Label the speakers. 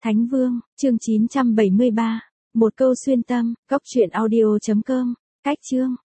Speaker 1: Thánh Vương, chương 973. Một câu xuyên tâm, cốc truyện audio.com. Cách chương.